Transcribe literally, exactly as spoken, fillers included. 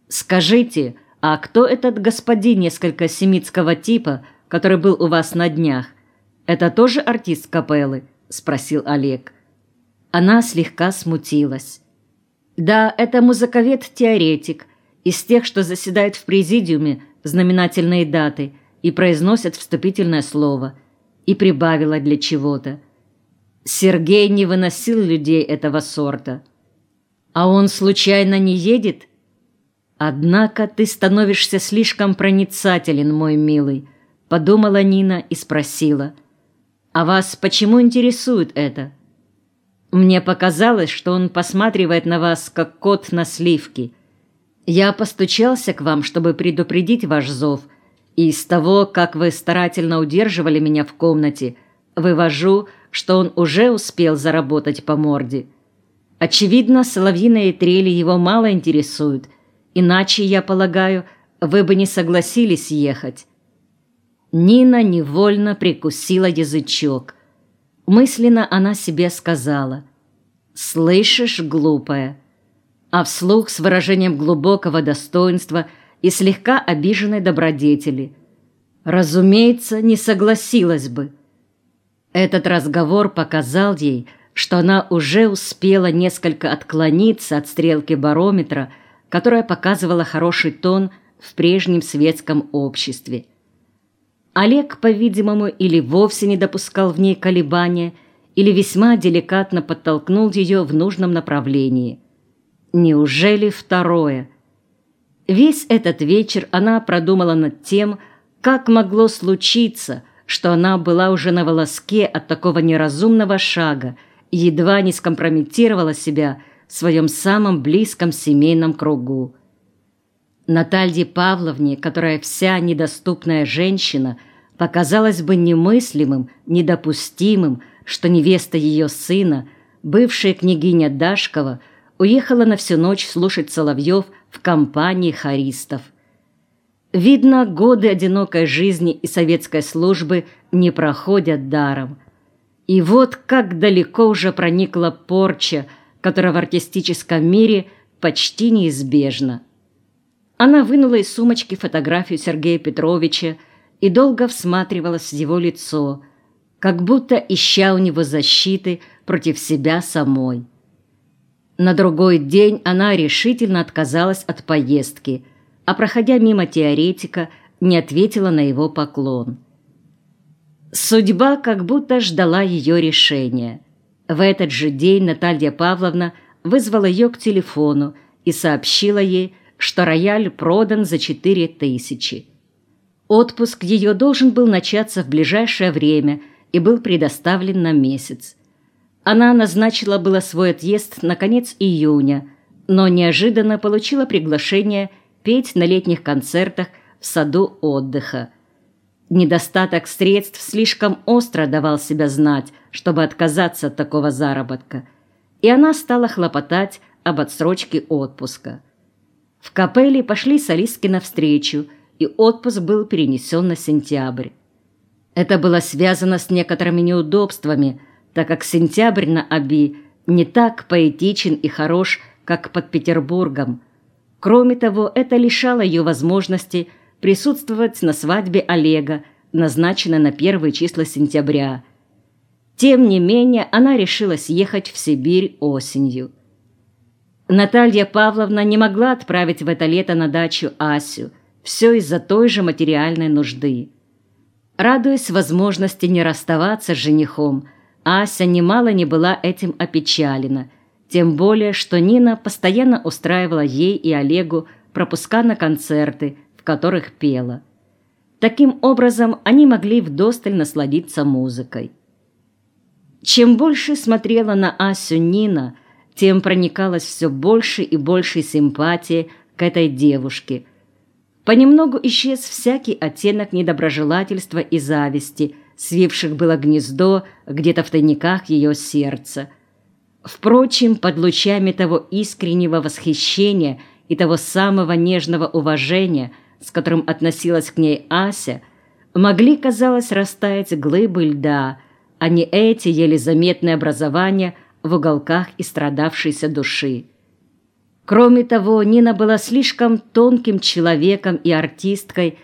«Скажите, а кто этот господин несколько семитского типа, который был у вас на днях? Это тоже артист капеллы?» – спросил Олег. Она слегка смутилась. «Да, это музыковед-теоретик, из тех, что заседают в президиуме в знаменательные даты и произносят вступительное слово», и прибавила для чего-то. Сергей не выносил людей этого сорта. «А он случайно не едет?» «Однако ты становишься слишком проницателен, мой милый», — подумала Нина и спросила. «А вас почему интересует это?» «Мне показалось, что он посматривает на вас, как кот на сливки. Я постучался к вам, чтобы предупредить ваш зов, и из того, как вы старательно удерживали меня в комнате, вывожу, что он уже успел заработать по морде. Очевидно, соловьиные трели его мало интересуют, иначе, я полагаю, вы бы не согласились ехать». Нина невольно прикусила язычок. Мысленно она себе сказала: «Слышишь, глупая?» А вслух с выражением глубокого достоинства и слегка обиженной добродетели: «Разумеется, не согласилась бы». Этот разговор показал ей, что она уже успела несколько отклониться от стрелки барометра, которая показывала хороший тон в прежнем светском обществе. Олег, по-видимому, или вовсе не допускал в ней колебания, или весьма деликатно подтолкнул ее в нужном направлении. Неужели второе? Весь этот вечер она продумала над тем, как могло случиться, что она была уже на волоске от такого неразумного шага и едва не скомпрометировала себя в своем самом близком семейном кругу. Наталье Павловне, которая вся недоступная женщина, показалось бы немыслимым, недопустимым, что невеста ее сына, бывшая княгиня Дашкова, уехала на всю ночь слушать соловьев в компании хористов. Видно, годы одинокой жизни и советской службы не проходят даром. И вот как далеко уже проникла порча, которая в артистическом мире почти неизбежна. Она вынула из сумочки фотографию Сергея Петровича и долго всматривалась в его лицо, как будто ища у него защиты против себя самой. На другой день она решительно отказалась от поездки, а, проходя мимо теоретика, не ответила на его поклон. Судьба как будто ждала ее решения. В этот же день Наталья Павловна вызвала ее к телефону и сообщила ей, что рояль продан за четыре тысячи. Отпуск ее должен был начаться в ближайшее время и был предоставлен на месяц. Она назначила было свой отъезд на конец июня, но неожиданно получила приглашение петь на летних концертах в саду отдыха. Недостаток средств слишком остро давал себя знать, чтобы отказаться от такого заработка, и она стала хлопотать об отсрочке отпуска. В капелле пошли солистки навстречу, и отпуск был перенесен на сентябрь. Это было связано с некоторыми неудобствами, так как сентябрь на Оби не так поэтичен и хорош, как под Петербургом. Кроме того, это лишало ее возможности присутствовать на свадьбе Олега, назначенной на первые числа сентября. Тем не менее, она решилась ехать в Сибирь осенью. Наталья Павловна не могла отправить в это лето на дачу Асю, все из-за той же материальной нужды. Радуясь возможности не расставаться с женихом, Ася немало не была этим опечалена, тем более, что Нина постоянно устраивала ей и Олегу пропуска на концерты, в которых пела. Таким образом, они могли вдосталь насладиться музыкой. Чем больше смотрела на Асю Нина, тем проникалась все больше и больше симпатии к этой девушке. Понемногу исчез всякий оттенок недоброжелательства и зависти, свивших было гнездо где-то в тайниках ее сердца. Впрочем, под лучами того искреннего восхищения и того самого нежного уважения, с которым относилась к ней Ася, могли, казалось, растаять глыбы льда, а не эти еле заметные образования в уголках истрадавшейся души. Кроме того, Нина была слишком тонким человеком и артисткой,